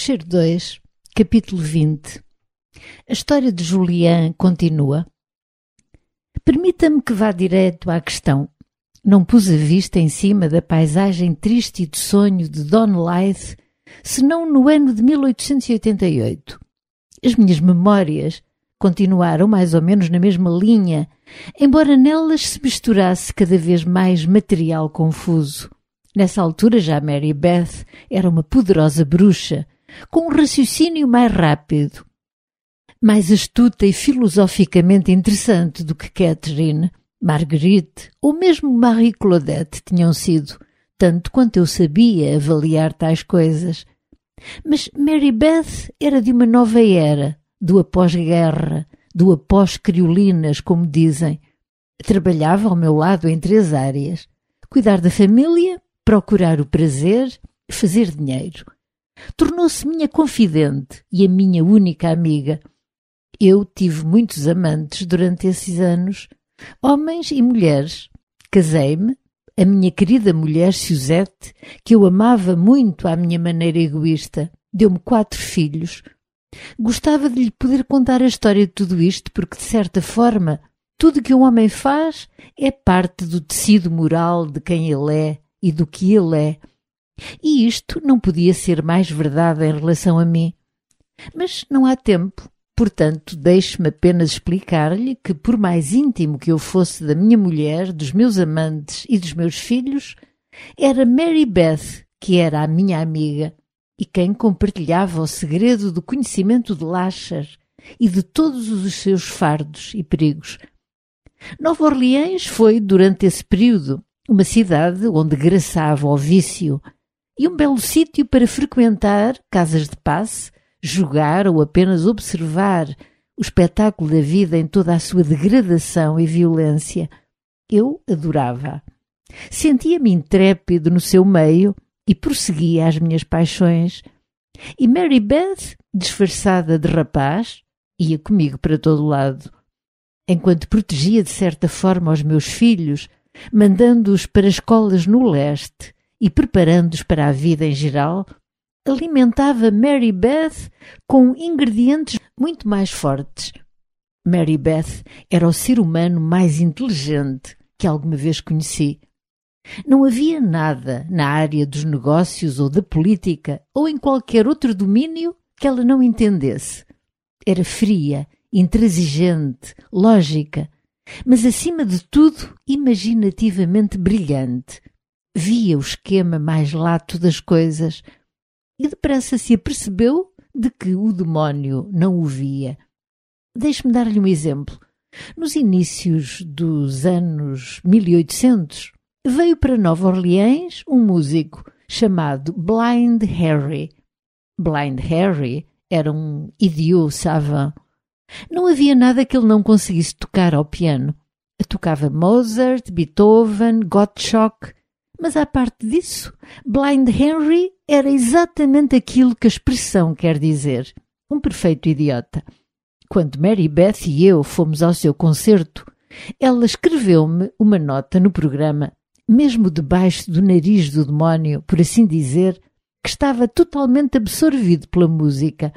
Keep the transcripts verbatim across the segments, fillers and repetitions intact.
Cheiro dois, capítulo vinte. A história de Julian continua. Permita-me que vá direto à questão. Não pus a vista em cima da paisagem triste e de sonho de Don Lyth, senão no ano de mil oitocentos e oitenta e oito. As minhas memórias continuaram mais ou menos na mesma linha, embora nelas se misturasse cada vez mais material confuso. Nessa altura já Mary Beth era uma poderosa bruxa, com um raciocínio mais rápido, mais astuta e filosoficamente interessante do que Catherine, Marguerite ou mesmo Marie Claudette tinham sido, tanto quanto eu sabia avaliar tais coisas. Mas Mary Beth era de uma nova era, do após-guerra, do após-criolinas, como dizem. Trabalhava ao meu lado em três áreas: cuidar da família, procurar o prazer, fazer dinheiro. Tornou-se minha confidente e a minha única amiga. Eu tive muitos amantes durante esses anos, homens e mulheres. Casei-me, a minha querida mulher Suzette, que eu amava muito à minha maneira egoísta, deu-me quatro filhos. Gostava de lhe poder contar a história de tudo isto, porque, de certa forma, tudo que um homem faz é parte do tecido moral de quem ele é e do que ele é. E isto não podia ser mais verdade em relação a mim. Mas não há tempo, portanto, deixe-me apenas explicar-lhe que, por mais íntimo que eu fosse da minha mulher, dos meus amantes e dos meus filhos, era Mary Beth que era a minha amiga e quem compartilhava o segredo do conhecimento de Lasher e de todos os seus fardos e perigos. Nova Orleans foi, durante esse período, uma cidade onde graçava o vício e um belo sítio para frequentar casas de passe, jogar ou apenas observar o espetáculo da vida em toda a sua degradação e violência. Eu adorava. Sentia-me intrépido no seu meio e prosseguia as minhas paixões. E Mary Beth, disfarçada de rapaz, ia comigo para todo lado. Enquanto protegia de certa forma os meus filhos, mandando-os para escolas no leste e preparando-os para a vida em geral, alimentava Mary Beth com ingredientes muito mais fortes. Mary Beth era o ser humano mais inteligente que alguma vez conheci. Não havia nada na área dos negócios ou da política ou em qualquer outro domínio que ela não entendesse. Era fria, intransigente, lógica, mas acima de tudo imaginativamente brilhante. Via o esquema mais lato das coisas e depressa se apercebeu de que o demónio não o via. Deixe-me dar-lhe um exemplo. Nos inícios dos anos mil e oitocentos, veio para Nova Orleans um músico chamado Blind Harry. Blind Harry era um idiot savant. Não havia nada que ele não conseguisse tocar ao piano. Tocava Mozart, Beethoven, Gottschalk, mas à parte disso, Blind Henry era exatamente aquilo que a expressão quer dizer, um perfeito idiota. Quando Mary Beth e eu fomos ao seu concerto, ela escreveu-me uma nota no programa, mesmo debaixo do nariz do demónio, por assim dizer, que estava totalmente absorvido pela música.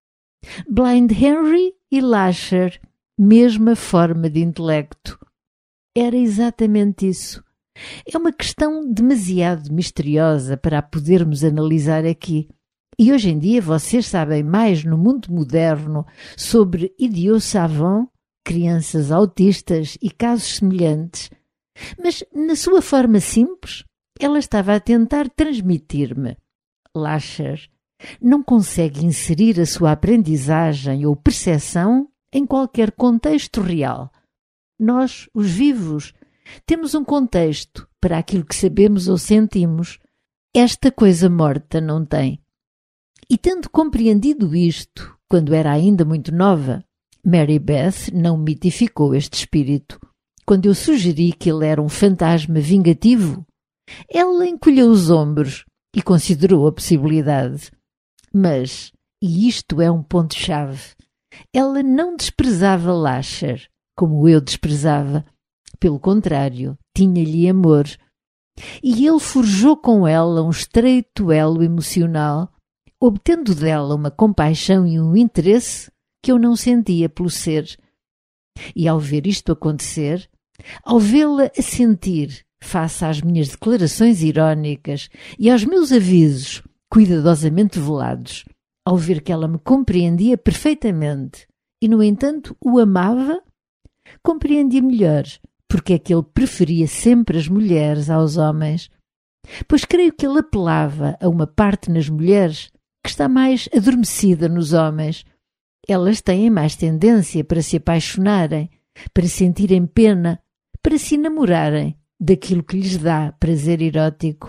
Blind Henry e Lasher, mesma forma de intelecto. Era exatamente isso. É uma questão demasiado misteriosa para a podermos analisar aqui. E hoje em dia vocês sabem mais no mundo moderno sobre idiot savant, crianças autistas e casos semelhantes. Mas, na sua forma simples, ela estava a tentar transmitir-me. Lasher não consegue inserir a sua aprendizagem ou percepção em qualquer contexto real. Nós, os vivos, temos um contexto para aquilo que sabemos ou sentimos. Esta coisa morta não tem. E tendo compreendido isto, quando era ainda muito nova, Mary Beth não mitificou este espírito. Quando eu sugeri que ele era um fantasma vingativo, ela encolheu os ombros e considerou a possibilidade. Mas, e isto é um ponto-chave, ela não desprezava Lasher, como eu desprezava. Pelo contrário, tinha-lhe amor. E ele forjou com ela um estreito elo emocional, obtendo dela uma compaixão e um interesse que eu não sentia pelo ser. E ao ver isto acontecer, ao vê-la assentir face às minhas declarações irónicas e aos meus avisos cuidadosamente velados, ao ver que ela me compreendia perfeitamente e, no entanto, o amava, compreendia melhor porque é que ele preferia sempre as mulheres aos homens, pois creio que ele apelava a uma parte nas mulheres que está mais adormecida nos homens. Elas têm mais tendência para se apaixonarem, para sentirem pena, para se enamorarem daquilo que lhes dá prazer erótico.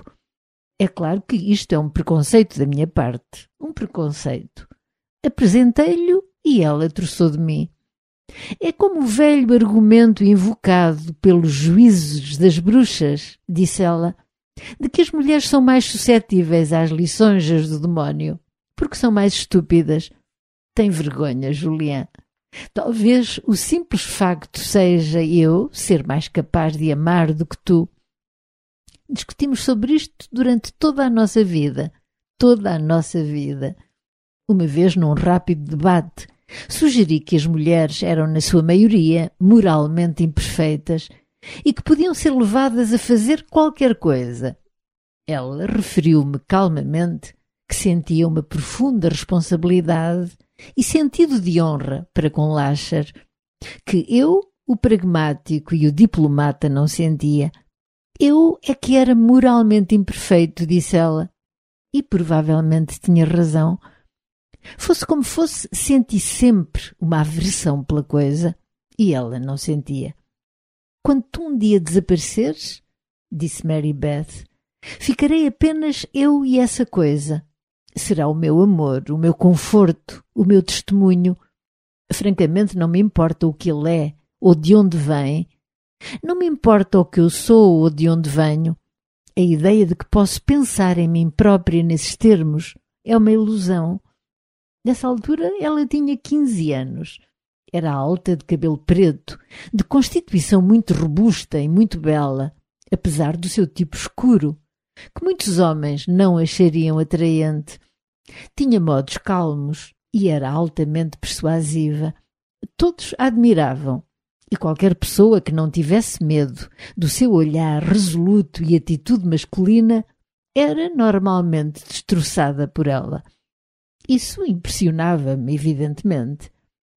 É claro que isto é um preconceito da minha parte, um preconceito. Apresentei-lhe e ela troçou de mim. É como o velho argumento invocado pelos juízes das bruxas, disse ela, de que as mulheres são mais suscetíveis às lisonjas do demónio, porque são mais estúpidas. Tem vergonha, Julián. Talvez o simples facto seja eu ser mais capaz de amar do que tu. Discutimos sobre isto durante toda a nossa vida, toda a nossa vida. Uma vez, num rápido debate, sugeri que as mulheres eram, na sua maioria, moralmente imperfeitas e que podiam ser levadas a fazer qualquer coisa. Ela referiu-me calmamente que sentia uma profunda responsabilidade e sentido de honra para com Lasher, que eu, o pragmático e o diplomata, não sentia. Eu é que era moralmente imperfeito, disse ela, e provavelmente tinha razão. Fosse como fosse, senti sempre uma aversão pela coisa, e ela não sentia. Quando tu um dia desapareceres, disse Mary Beth, ficarei apenas eu e essa coisa. Será o meu amor, o meu conforto, o meu testemunho. Francamente, não me importa o que ele é ou de onde vem. Não me importa o que eu sou ou de onde venho. A ideia de que posso pensar em mim própria nesses termos é uma ilusão. Nessa altura, ela tinha quinze anos. Era alta, de cabelo preto, de constituição muito robusta e muito bela, apesar do seu tipo escuro, que muitos homens não achariam atraente. Tinha modos calmos e era altamente persuasiva. Todos a admiravam, e qualquer pessoa que não tivesse medo do seu olhar resoluto e atitude masculina era normalmente destroçada por ela. Isso impressionava-me, evidentemente.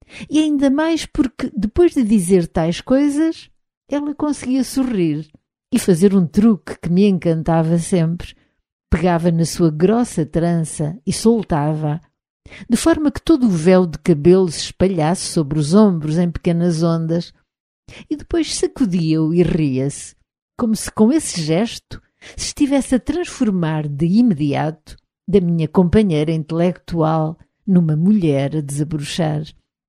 E ainda mais porque, depois de dizer tais coisas, ela conseguia sorrir e fazer um truque que me encantava sempre. Pegava na sua grossa trança e soltava, de forma que todo o véu de cabelo se espalhasse sobre os ombros em pequenas ondas, e depois sacudia-o e ria-se, como se com esse gesto se estivesse a transformar de imediato da minha companheira intelectual numa mulher a desabrochar.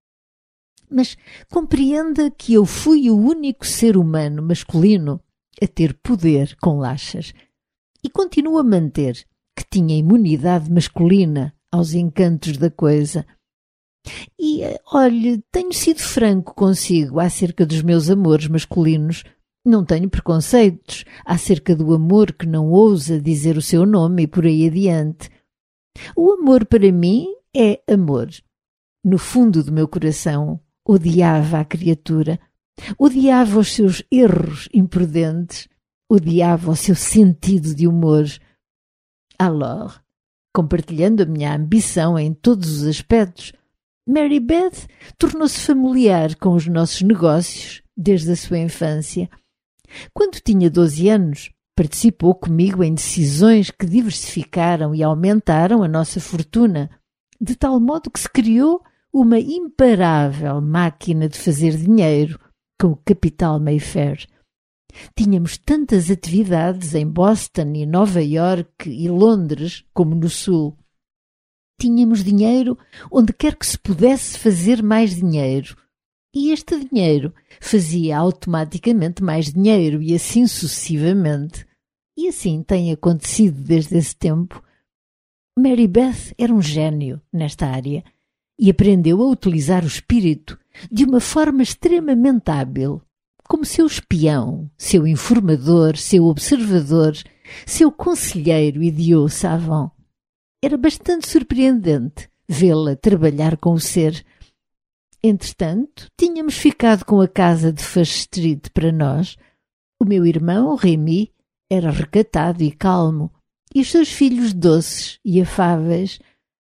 Mas compreenda que eu fui o único ser humano masculino a ter poder com Lachas, e continuo a manter que tinha imunidade masculina aos encantos da coisa. E, olhe, tenho sido franco consigo acerca dos meus amores masculinos. Não tenho preconceitos acerca do amor que não ousa dizer o seu nome e por aí adiante. O amor para mim é amor. No fundo do meu coração, odiava a criatura, odiava os seus erros imprudentes, odiava o seu sentido de humor. Alors, compartilhando a minha ambição em todos os aspectos, Mary Beth tornou-se familiar com os nossos negócios desde a sua infância. Quando tinha doze anos, participou comigo em decisões que diversificaram e aumentaram a nossa fortuna, de tal modo que se criou uma imparável máquina de fazer dinheiro com o capital Mayfair. Tínhamos tantas atividades em Boston e Nova York e Londres como no Sul. Tínhamos dinheiro onde quer que se pudesse fazer mais dinheiro. E este dinheiro fazia automaticamente mais dinheiro e assim sucessivamente. E assim tem acontecido desde esse tempo. Mary Beth era um gênio nesta área e aprendeu a utilizar o espírito de uma forma extremamente hábil, como seu espião, seu informador, seu observador, seu conselheiro idiot savant. Era bastante surpreendente vê-la trabalhar com o ser. Entretanto, tínhamos ficado com a casa de First Street para nós. O meu irmão, Remy, era recatado e calmo, e os seus filhos doces e afáveis.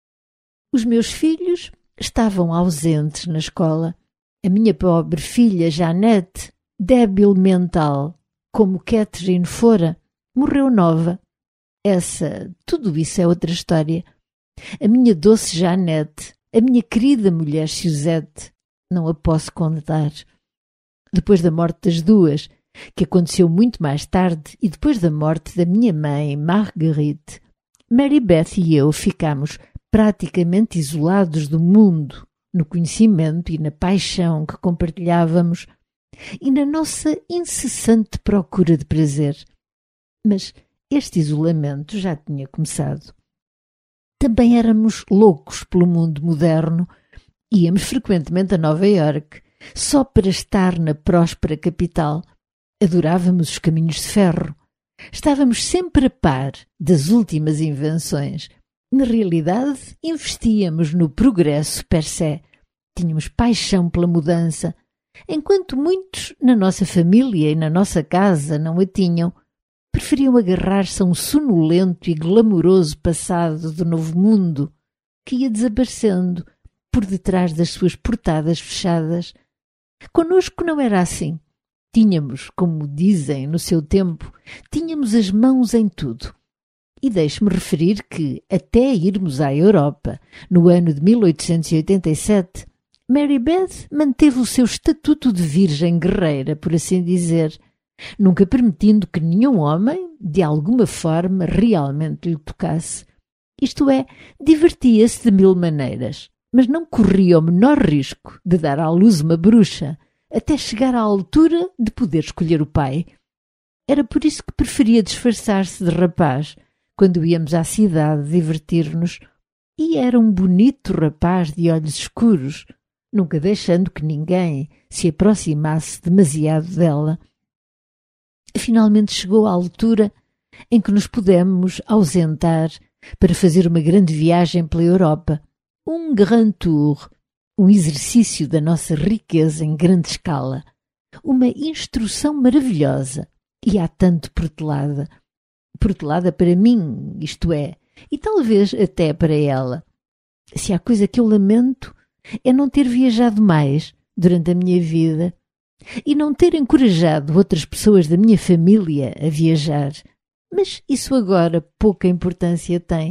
Os meus filhos estavam ausentes na escola. A minha pobre filha Jeannette, débil mental, como Catherine fora, morreu nova. Essa, tudo isso é outra história. A minha doce Jeannette, a minha querida mulher Suzette, não a posso contar. Depois da morte das duas, que aconteceu muito mais tarde, e depois da morte da minha mãe, Marguerite, Mary Beth e eu ficámos praticamente isolados do mundo, no conhecimento e na paixão que compartilhávamos e na nossa incessante procura de prazer. Mas este isolamento já tinha começado. Também éramos loucos pelo mundo moderno. Íamos frequentemente a Nova Iorque, só para estar na próspera capital. Adorávamos os caminhos de ferro. Estávamos sempre a par das últimas invenções. Na realidade, investíamos no progresso per se. Tínhamos paixão pela mudança, enquanto muitos na nossa família e na nossa casa não a tinham. Preferiam agarrar-se a um sonolento e glamouroso passado do novo mundo que ia desaparecendo por detrás das suas portadas fechadas. Conosco não era assim. Tínhamos, como dizem no seu tempo, tínhamos as mãos em tudo. E deixe-me referir que, até irmos à Europa, no ano de mil oitocentos e oitenta e sete, Mary Beth manteve o seu estatuto de virgem guerreira, por assim dizer, nunca permitindo que nenhum homem, de alguma forma, realmente lhe tocasse. Isto é, divertia-se de mil maneiras, mas não corria o menor risco de dar à luz uma bruxa, até chegar à altura de poder escolher o pai. Era por isso que preferia disfarçar-se de rapaz, quando íamos à cidade divertir-nos, e era um bonito rapaz de olhos escuros, nunca deixando que ninguém se aproximasse demasiado dela. Finalmente chegou a altura em que nos pudemos ausentar para fazer uma grande viagem pela Europa, um grand tour, um exercício da nossa riqueza em grande escala, uma instrução maravilhosa e há tanto protelada. Protelada para mim, isto é, e talvez até para ela. Se há coisa que eu lamento é não ter viajado mais durante a minha vida e não ter encorajado outras pessoas da minha família a viajar. Mas isso agora pouca importância tem.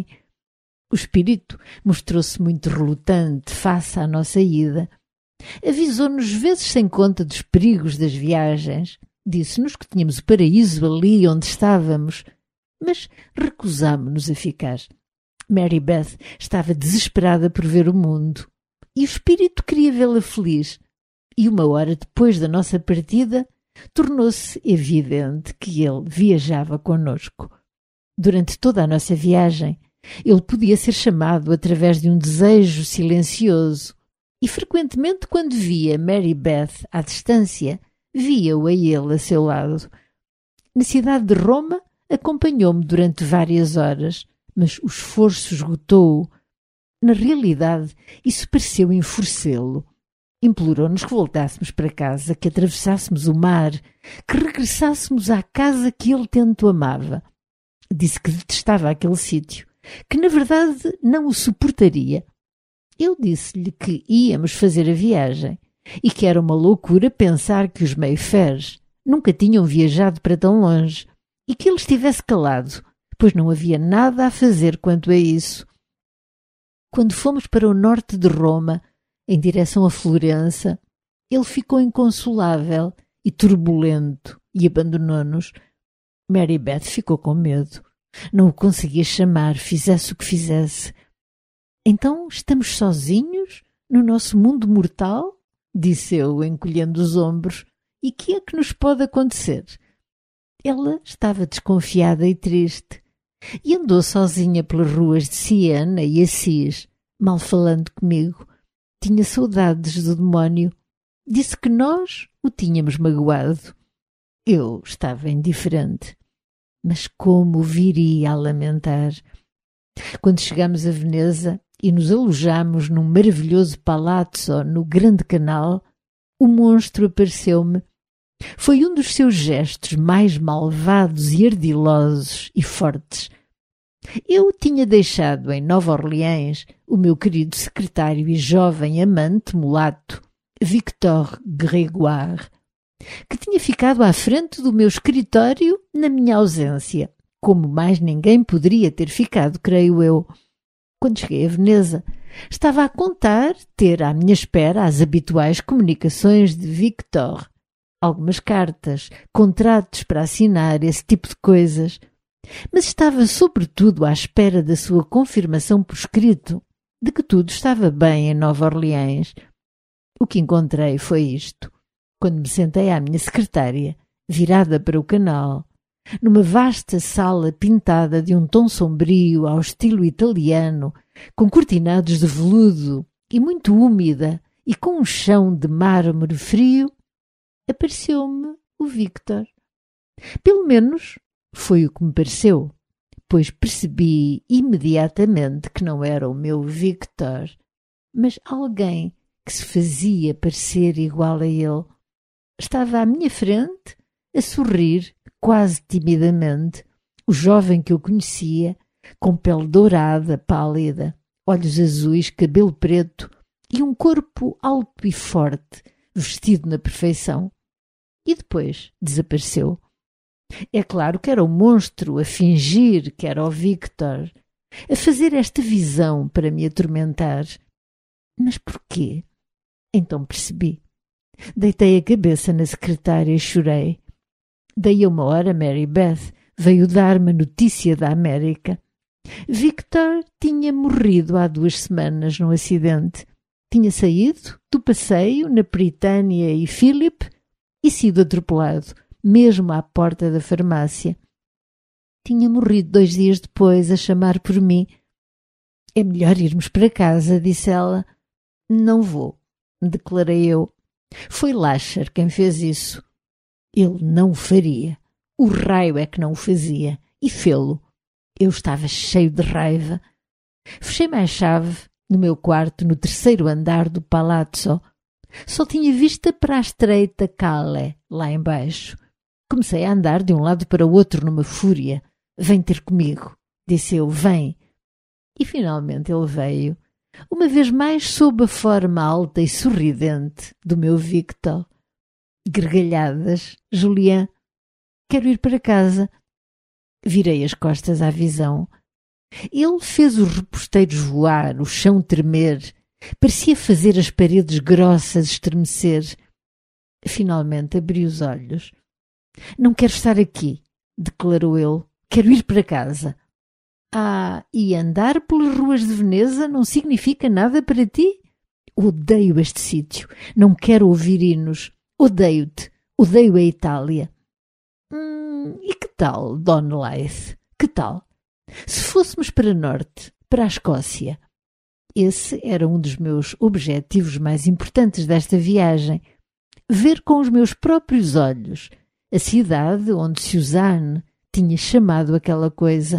O espírito mostrou-se muito relutante face à nossa ida. Avisou-nos vezes sem conta dos perigos das viagens. Disse-nos que tínhamos o paraíso ali onde estávamos, mas recusámo-nos a ficar. Mary Beth estava desesperada por ver o mundo e o espírito queria vê-la feliz. E uma hora depois da nossa partida, tornou-se evidente que ele viajava connosco. Durante toda a nossa viagem, ele podia ser chamado através de um desejo silencioso e frequentemente quando via Mary Beth à distância, via-o a ele a seu lado. Na cidade de Roma, acompanhou-me durante várias horas, mas o esforço esgotou-o. Na realidade, isso pareceu enfurecê-lo. Implorou-nos que voltássemos para casa, que atravessássemos o mar, que regressássemos à casa que ele tanto amava. Disse que detestava aquele sítio, que na verdade não o suportaria. Eu disse-lhe que íamos fazer a viagem e que era uma loucura pensar que os Mayfairs nunca tinham viajado para tão longe e que ele estivesse calado, pois não havia nada a fazer quanto a isso. Quando fomos para o norte de Roma, em direção a Florença, ele ficou inconsolável e turbulento e abandonou-nos. Mary Beth ficou com medo. Não o conseguia chamar, fizesse o que fizesse. Então estamos sozinhos no nosso mundo mortal? Disse eu, encolhendo os ombros. E que é que nos pode acontecer? Ela estava desconfiada e triste e andou sozinha pelas ruas de Siena e Assis, mal falando comigo. Tinha saudades do demónio. Disse que nós o tínhamos magoado. Eu estava indiferente. Mas como viria a lamentar? Quando chegamos a Veneza e nos alojamos num maravilhoso palazzo no Grande Canal, o monstro apareceu-me. Foi um dos seus gestos mais malvados e ardilosos e fortes. Eu tinha deixado em Nova Orleans o meu querido secretário e jovem amante mulato, Victor Grégoire, que tinha ficado à frente do meu escritório na minha ausência, como mais ninguém poderia ter ficado, creio eu. Quando cheguei a Veneza, estava a contar ter à minha espera as habituais comunicações de Victor. Algumas cartas, contratos para assinar, esse tipo de coisas. Mas estava sobretudo à espera da sua confirmação por escrito de que tudo estava bem em Nova Orleans. O que encontrei foi isto. Quando me sentei à minha secretária, virada para o canal, numa vasta sala pintada de um tom sombrio ao estilo italiano, com cortinados de veludo e muito úmida e com um chão de mármore frio, apareceu-me o Victor. Pelo menos foi o que me pareceu, pois percebi imediatamente que não era o meu Victor, mas alguém que se fazia parecer igual a ele. Estava à minha frente, a sorrir, quase timidamente, o jovem que eu conhecia, com pele dourada, pálida, olhos azuis, cabelo preto e um corpo alto e forte, vestido na perfeição. E depois desapareceu. É claro que era o monstro a fingir que era o Victor, a fazer esta visão para me atormentar. Mas porquê? Então percebi. Deitei a cabeça na secretária e chorei. Daí a uma hora Mary Beth veio dar-me a notícia da América. Victor tinha morrido há duas semanas num acidente. Tinha saído do passeio na Britânia e Philip e sido atropelado, mesmo à porta da farmácia. Tinha morrido dois dias depois a chamar por mim. É melhor irmos para casa, disse ela. Não vou, declarei eu. Foi Lasher quem fez isso. Ele não o faria. O raio é que não o fazia. E fê-lo. Eu estava cheio de raiva. Fechei-me a chave no meu quarto no terceiro andar do palazzo. Só tinha vista para a estreita Calle, lá embaixo. Comecei a andar de um lado para o outro numa fúria. Vem ter comigo, disse eu, vem. E finalmente ele veio, uma vez mais sob a forma alta e sorridente do meu Victor. Gargalhadas, Julián. Quero ir para casa. Virei as costas à visão. Ele fez os reposteiros voar, o chão tremer. Parecia fazer as paredes grossas estremecer. Finalmente abri os olhos. Não quero estar aqui, declarou ele. Quero ir para casa. Ah, e andar pelas ruas de Veneza não significa nada para ti? Odeio este sítio. Não quero ouvir hinos. Odeio-te. Odeio a Itália. Hum, e que tal, Don Leith? Que tal? Se fôssemos para norte, para a Escócia. Esse era um dos meus objetivos mais importantes desta viagem. Ver com os meus próprios olhos a cidade onde Suzanne tinha chamado aquela coisa.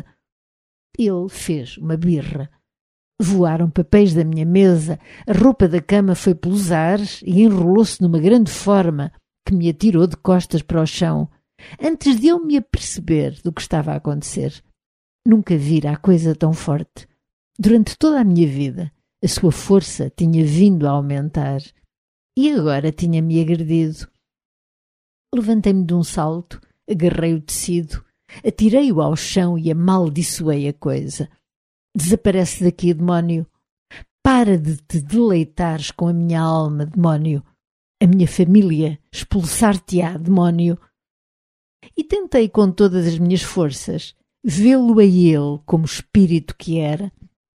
Ele fez uma birra. Voaram papéis da minha mesa, a roupa da cama foi pelos ares e enrolou-se numa grande forma que me atirou de costas para o chão, antes de eu me aperceber do que estava a acontecer. Nunca vira a coisa tão forte. Durante toda a minha vida, a sua força tinha vindo a aumentar e agora tinha-me agredido. Levantei-me de um salto, agarrei o tecido, atirei-o ao chão e amaldiçoei a coisa. Desaparece daqui, demónio. Para de te deleitares com a minha alma, demónio. A minha família expulsar-te-á, demónio. E tentei com todas as minhas forças vê-lo a ele como espírito que era.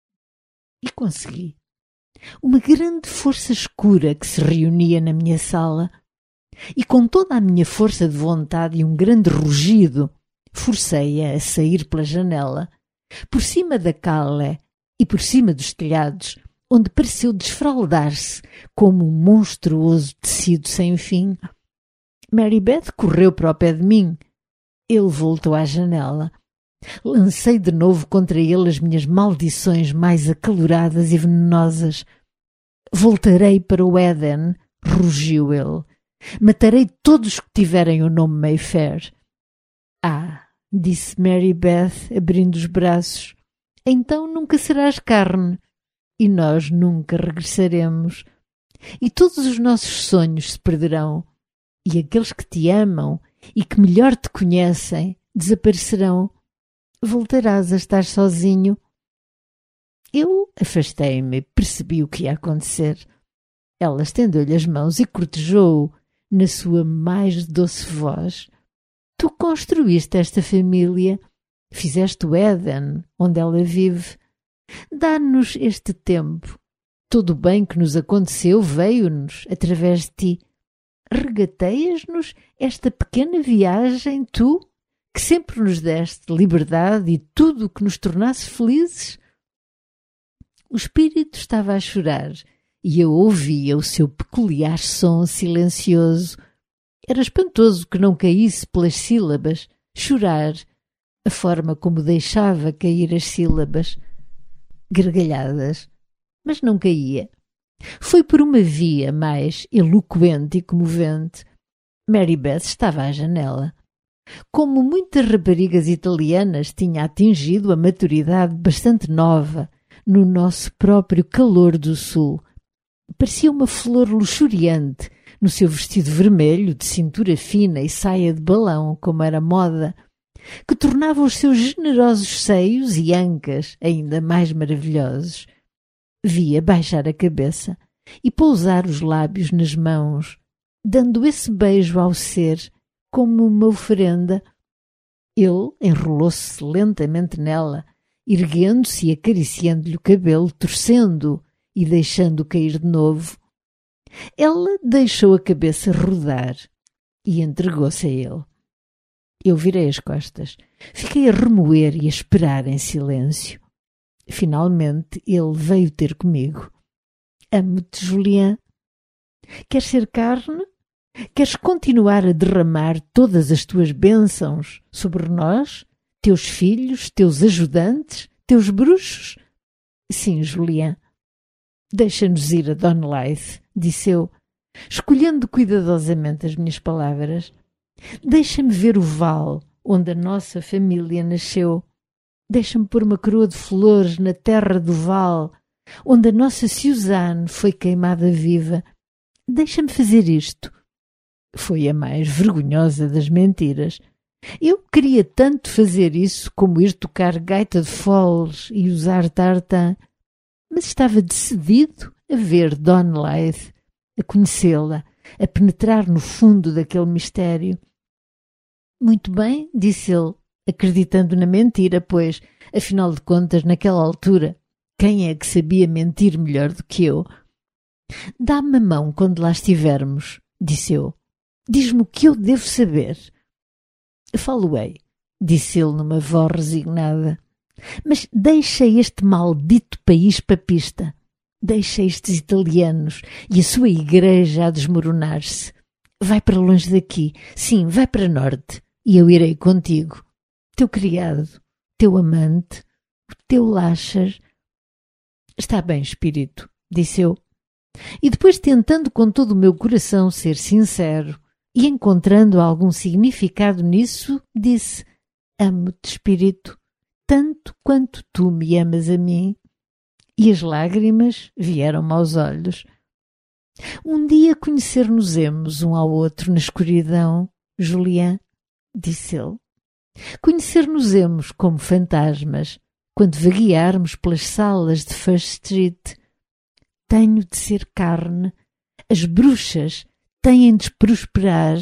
E consegui. Uma grande força escura que se reunia na minha sala. E com toda a minha força de vontade e um grande rugido, forcei-a a sair pela janela, por cima da Calle e por cima dos telhados, onde pareceu desfraldar-se como um monstruoso tecido sem fim. Mary Beth correu para o pé de mim. Ele voltou à janela. Lancei de novo contra ele as minhas maldições mais acaloradas e venenosas. Voltarei para o Éden, rugiu ele. Matarei todos que tiverem o nome Mayfair. Ah, disse Mary Beth, abrindo os braços, então nunca serás carne, e nós nunca regressaremos. E todos os nossos sonhos se perderão, e aqueles que te amam e que melhor te conhecem desaparecerão. Voltarás a estar sozinho. Eu afastei-me, percebi o que ia acontecer. Ela estendeu-lhe as mãos e cortejou-o na sua mais doce voz. Tu construíste esta família, fizeste o Éden, onde ela vive. Dá-nos este tempo. Todo o bem que nos aconteceu veio-nos através de ti. Regateias-nos esta pequena viagem, tu, que sempre nos deste liberdade e tudo o que nos tornasse felizes? O espírito estava a chorar e eu ouvia o seu peculiar som silencioso. Era espantoso que não caísse pelas sílabas. Chorar, a forma como deixava cair as sílabas. Gargalhadas, mas não caía. Foi por uma via mais eloquente e comovente. Mary Beth estava à janela. Como muitas raparigas italianas, tinha atingido a maturidade bastante nova no nosso próprio calor do sul. Parecia uma flor luxuriante no seu vestido vermelho, de cintura fina e saia de balão, como era moda, que tornava os seus generosos seios e ancas ainda mais maravilhosos. Via baixar a cabeça e pousar os lábios nas mãos, dando esse beijo ao ser como uma oferenda. Ele enrolou-se lentamente nela, erguendo-se e acariciando-lhe o cabelo, torcendo-o e deixando-o cair de novo. Ela deixou a cabeça rodar e entregou-se a ele. Eu virei as costas. Fiquei a remoer e a esperar em silêncio. Finalmente ele veio ter comigo. Amo-te, Julien. Queres ser carne? Queres continuar a derramar todas as tuas bênçãos sobre nós, teus filhos, teus ajudantes, teus bruxos? Sim, Julien. Deixa-nos ir a Donleith, disse eu, escolhendo cuidadosamente as minhas palavras. Deixa-me ver o vale onde a nossa família nasceu. Deixa-me pôr uma coroa de flores na terra do vale, onde a nossa Suzanne foi queimada viva. Deixa-me fazer isto. Foi a mais vergonhosa das mentiras. Eu queria tanto fazer isso como ir tocar gaita de foles e usar tartan, mas estava decidido a ver Donleith, a conhecê-la, a penetrar no fundo daquele mistério. Muito bem, disse ele, acreditando na mentira, pois, afinal de contas, naquela altura, quem é que sabia mentir melhor do que eu? Dá-me a mão quando lá estivermos, disse eu. Diz-me o que eu devo saber. Falo-ei, disse ele numa voz resignada. Mas deixa este maldito país papista. Deixa estes italianos e a sua igreja a desmoronar-se. Vai para longe daqui. Sim, vai para norte. E eu irei contigo. Teu criado, teu amante, o teu Lachar. Está bem, espírito, disse eu. E depois, tentando com todo o meu coração ser sincero e encontrando algum significado nisso, disse: amo-te, espírito, tanto quanto tu me amas a mim. E as lágrimas vieram-me aos olhos. Um dia conhecer-nos-emos um ao outro na escuridão, Julien, disse ele. Conhecer-nos-emos como fantasmas, quando vaguearmos pelas salas de First Street. Tenho de ser carne. As bruxas têm de prosperar.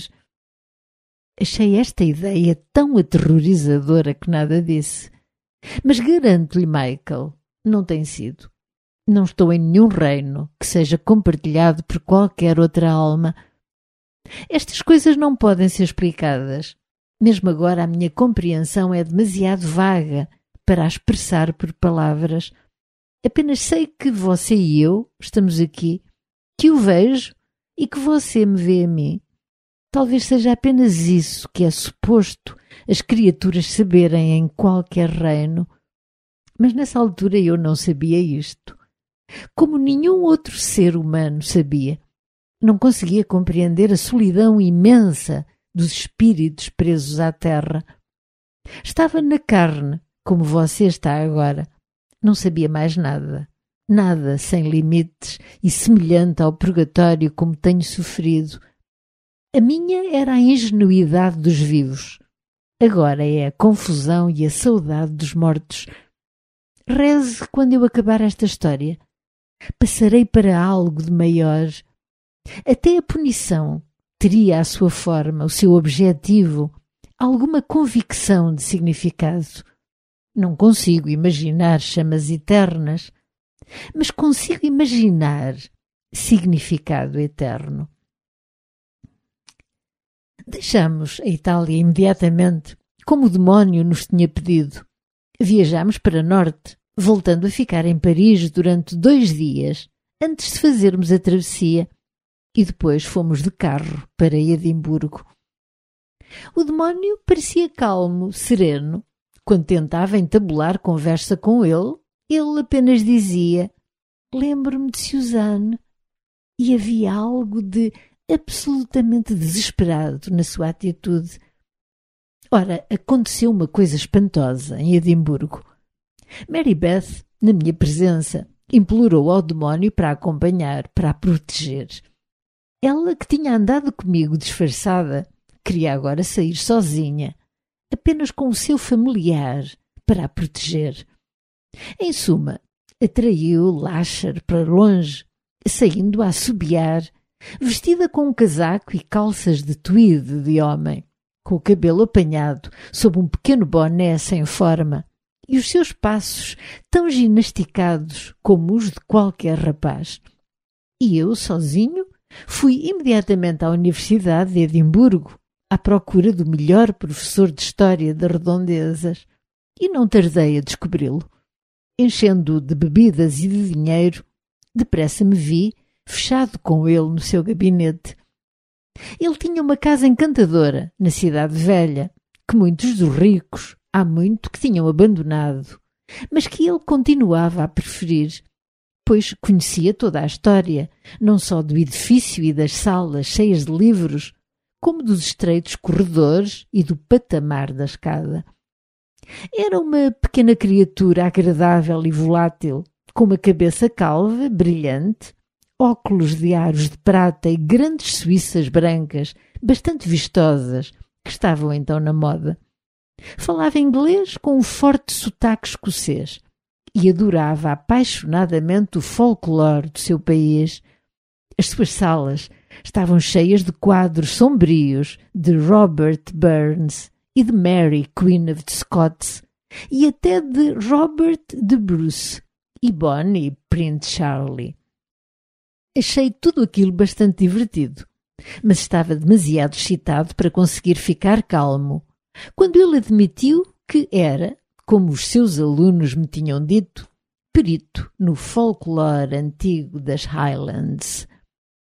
Achei esta ideia tão aterrorizadora que nada disse. Mas garanto-lhe, Michael, não tem sido. Não estou em nenhum reino que seja compartilhado por qualquer outra alma. Estas coisas não podem ser explicadas. Mesmo agora a minha compreensão é demasiado vaga para a expressar por palavras. Apenas sei que você e eu estamos aqui, que o vejo e que você me vê a mim. Talvez seja apenas isso que é suposto as criaturas saberem em qualquer reino. Mas nessa altura eu não sabia isto. Como nenhum outro ser humano sabia. Não conseguia compreender a solidão imensa dos espíritos presos à terra. Estava na carne, como você está agora. Não sabia mais nada. Nada sem limites e semelhante ao purgatório como tenho sofrido. A minha era a ingenuidade dos vivos. Agora é a confusão e a saudade dos mortos. Reze quando eu acabar esta história. Passarei para algo de maior. Até a punição teria a sua forma, o seu objetivo, alguma convicção de significado. Não consigo imaginar chamas eternas, mas consigo imaginar significado eterno. Deixamos a Itália imediatamente, como o demónio nos tinha pedido. Viajamos para norte, voltando a ficar em Paris durante dois dias, antes de fazermos a travessia, e depois fomos de carro para Edimburgo. O demónio parecia calmo, sereno. Quando tentava entabular conversa com ele, ele apenas dizia: lembro-me de Suzanne. E havia algo de absolutamente desesperado na sua atitude. Ora, aconteceu uma coisa espantosa em Edimburgo. Mary Beth, na minha presença, implorou ao demónio para a acompanhar, para a proteger. Ela, que tinha andado comigo disfarçada, queria agora sair sozinha, apenas com o seu familiar, para a proteger. Em suma, atraiu Lasher para longe, saindo a assobiar, vestida com um casaco e calças de tweed de homem, com o cabelo apanhado sob um pequeno boné sem forma, e os seus passos tão ginasticados como os de qualquer rapaz. E eu, sozinho, fui imediatamente à Universidade de Edimburgo, à procura do melhor professor de História das Redondezas, e não tardei a descobri-lo. Enchendo-o de bebidas e de dinheiro, depressa me vi, fechado com ele no seu gabinete. Ele tinha uma casa encantadora na cidade velha, que muitos dos ricos há muito que tinham abandonado, mas que ele continuava a preferir, pois conhecia toda a história, não só do edifício e das salas cheias de livros, como dos estreitos corredores e do patamar da escada. Era uma pequena criatura agradável e volátil, com uma cabeça calva, brilhante, óculos de aros de prata e grandes suíças brancas, bastante vistosas, que estavam então na moda. Falava inglês com um forte sotaque escocês e adorava apaixonadamente o folclore do seu país. As suas salas estavam cheias de quadros sombrios de Robert Burns e de Mary, Queen of the Scots, e até de Robert de Bruce e Bonnie, Prince Charlie. Achei tudo aquilo bastante divertido, mas estava demasiado excitado para conseguir ficar calmo, quando ele admitiu que era, como os seus alunos me tinham dito, perito no folclore antigo das Highlands.